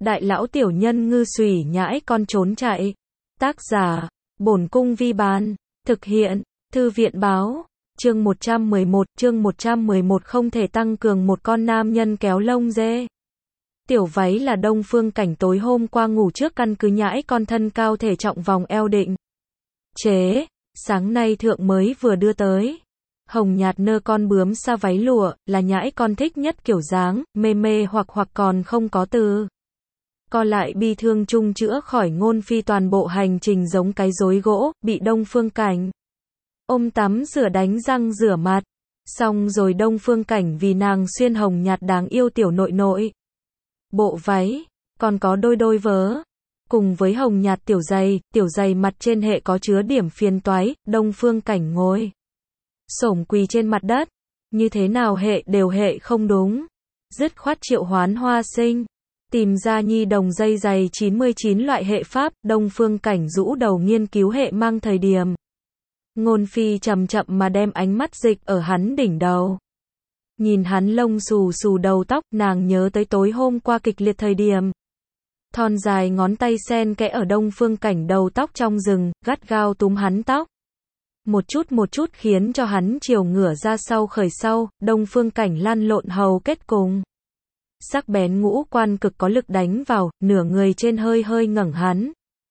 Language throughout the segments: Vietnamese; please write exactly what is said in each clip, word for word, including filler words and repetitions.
Đại lão tiểu nhân ngư xùy nhãi con trốn chạy. Tác giả, Bổn Cung Vi Bán. Thực hiện, Thư viện Báo. Chương một trăm mười một, chương một trăm mười một không thể tăng cường một con nam nhân kéo lông dê. Tiểu váy là Đông Phương Cảnh tối hôm qua ngủ trước căn cứ nhãi con thân cao thể trọng vòng eo định. Chế, sáng nay thượng mới vừa đưa tới. Hồng nhạt nơ con bướm sa váy lụa, là nhãi con thích nhất kiểu dáng, mê mê hoặc hoặc còn không có từ. Co lại bi thương chung chữa khỏi Ngôn Phi toàn bộ hành trình giống cái rối gỗ, bị Đông Phương Cảnh ôm tắm rửa đánh răng rửa mặt. Xong rồi Đông Phương Cảnh vì nàng xuyên hồng nhạt đáng yêu tiểu nội nội. Bộ váy, còn có đôi đôi vớ. Cùng với hồng nhạt tiểu giày, tiểu giày mặt trên hệ có chứa điểm phiền toái, Đông Phương Cảnh ngồi xổm quỳ trên mặt đất. Như thế nào hệ đều hệ không đúng. Dứt khoát triệu hoán Hoa Sinh. Tìm ra nhi đồng dây giày chín mươi chín loại hệ pháp, Đông Phương Cảnh rũ đầu nghiên cứu hệ mang thời điểm. Ngôn Phi chậm chậm mà đem ánh mắt dịch ở hắn đỉnh đầu. Nhìn hắn lông xù xù đầu tóc, nàng nhớ tới tối hôm qua kịch liệt thời điểm. Thon dài ngón tay sen kẽ ở Đông Phương Cảnh đầu tóc trong rừng, gắt gao túm hắn tóc. Một chút một chút khiến cho hắn chiều ngửa ra sau khởi sau, Đông Phương Cảnh lăn lộn hầu kết cùng. Sắc bén ngũ quan cực có lực đánh vào, nửa người trên hơi hơi ngẩng hắn.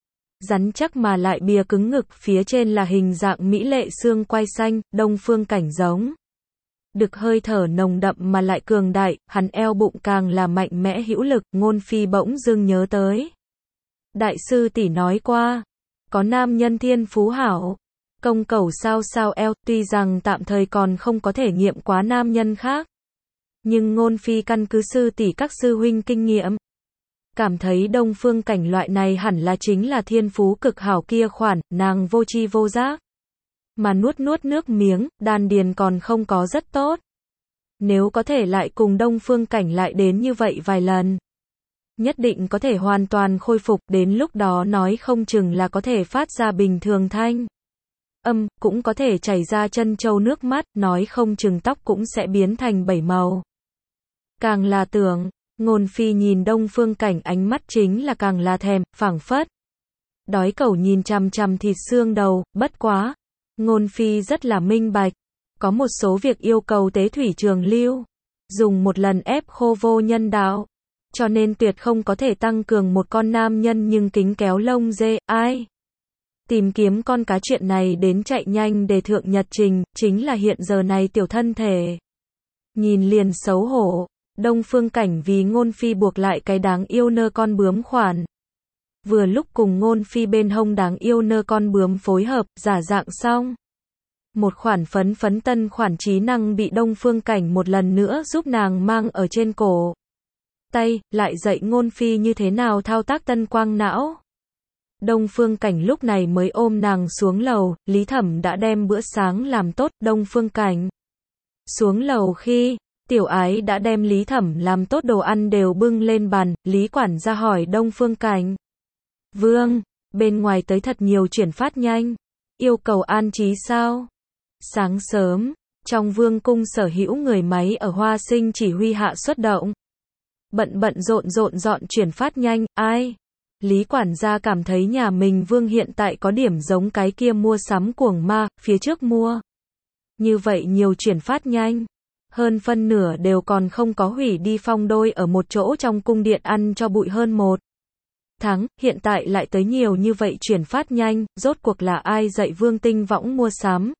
Rắn chắc mà lại bìa cứng ngực, phía trên là hình dạng mỹ lệ xương quai xanh, Đông Phương Cảnh giống. Được hơi thở nồng đậm mà lại cường đại, hắn eo bụng càng là mạnh mẽ hữu lực, Ngôn Phi bỗng dưng nhớ tới. Đại sư tỷ nói qua, có nam nhân thiên phú hảo, công cẩu sao sao eo, tuy rằng tạm thời còn không có thể nghiệm quá nam nhân khác. Nhưng Ngôn Phi căn cứ sư tỷ các sư huynh kinh nghiệm. Cảm thấy Đông Phương Cảnh loại này hẳn là chính là thiên phú cực hảo kia khoản, nàng vô tri vô giác. Mà nuốt nuốt nước miếng, đan điền còn không có rất tốt. Nếu có thể lại cùng Đông Phương Cảnh lại đến như vậy vài lần. Nhất định có thể hoàn toàn khôi phục, đến lúc đó nói không chừng là có thể phát ra bình thường thanh âm, cũng có thể chảy ra chân châu nước mắt, nói không chừng tóc cũng sẽ biến thành bảy màu. Càng là tưởng, Ngôn Phi nhìn Đông Phương Cảnh ánh mắt chính là càng là thèm, phảng phất. Đói cẩu nhìn chằm chằm thịt xương đầu, bất quá. Ngôn Phi rất là minh bạch. Có một số việc yêu cầu tế thủy trường lưu. Dùng một lần ép khô vô nhân đạo. Cho nên tuyệt không có thể tăng cường một con nam nhân nhưng kính kéo lông dê, ai. Tìm kiếm con cá chuyện này đến chạy nhanh để thượng nhật trình, chính là hiện giờ này tiểu thân thể. Nhìn liền xấu hổ. Đông Phương Cảnh vì Ngôn Phi buộc lại cái đáng yêu nơ con bướm khoản. Vừa lúc cùng Ngôn Phi bên hông đáng yêu nơ con bướm phối hợp, giả dạng xong. Một khoản phấn phấn tân khoản trí năng bị Đông Phương Cảnh một lần nữa giúp nàng mang ở trên cổ. Tay, lại dạy Ngôn Phi như thế nào thao tác tân quang não. Đông Phương Cảnh lúc này mới ôm nàng xuống lầu, Lý Thẩm đã đem bữa sáng làm tốt, Đông Phương Cảnh. Xuống lầu khi, Tiểu Ái đã đem Lý Thẩm làm tốt đồ ăn đều bưng lên bàn, Lý quản gia hỏi Đông Phương Cảnh. Vương, bên ngoài tới thật nhiều chuyển phát nhanh, yêu cầu an trí sao? Sáng sớm, trong vương cung sở hữu người máy ở Hoa Sinh chỉ huy hạ xuất động. Bận bận rộn rộn dọn chuyển phát nhanh, ai? Lý quản gia cảm thấy nhà mình vương hiện tại có điểm giống cái kia mua sắm cuồng ma, phía trước mua. Như vậy nhiều chuyển phát nhanh. Hơn phân nửa đều còn không có hủy đi phong đôi ở một chỗ trong cung điện ăn cho bụi hơn một tháng, hiện tại lại tới nhiều như vậy chuyển phát nhanh, rốt cuộc là ai dạy Vương Tinh Võng mua sắm.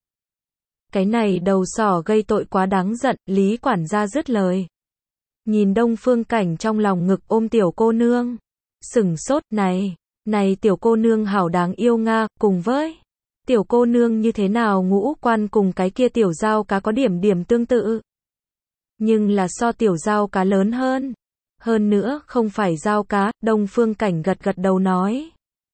Cái này đầu sỏ gây tội quá đáng giận, Lý quản gia dứt lời. Nhìn Đông Phương Cảnh trong lòng ngực ôm tiểu cô nương. Sửng sốt, này, này tiểu cô nương hảo đáng yêu nga, cùng với tiểu cô nương như thế nào ngũ quan cùng cái kia tiểu dao cá có điểm điểm tương tự. Nhưng là so tiểu dao cá lớn hơn. Hơn nữa, không phải dao cá, Đông Phương Cảnh gật gật đầu nói.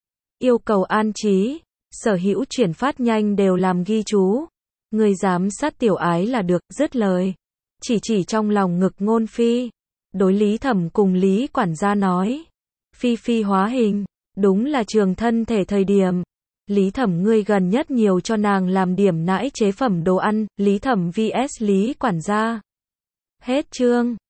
Yêu cầu an trí, sở hữu chuyển phát nhanh đều làm ghi chú. Người giám sát Tiểu Ái là được, dứt lời. Chỉ chỉ trong lòng ngực Ngôn Phi. Đối Lý Thẩm cùng Lý quản gia nói. Phi Phi hóa hình, đúng là trường thân thể thời điểm. Lý Thẩm ngươi gần nhất nhiều cho nàng làm điểm nãi chế phẩm đồ ăn, Lý Thẩm vs Lý quản gia. Hết chương.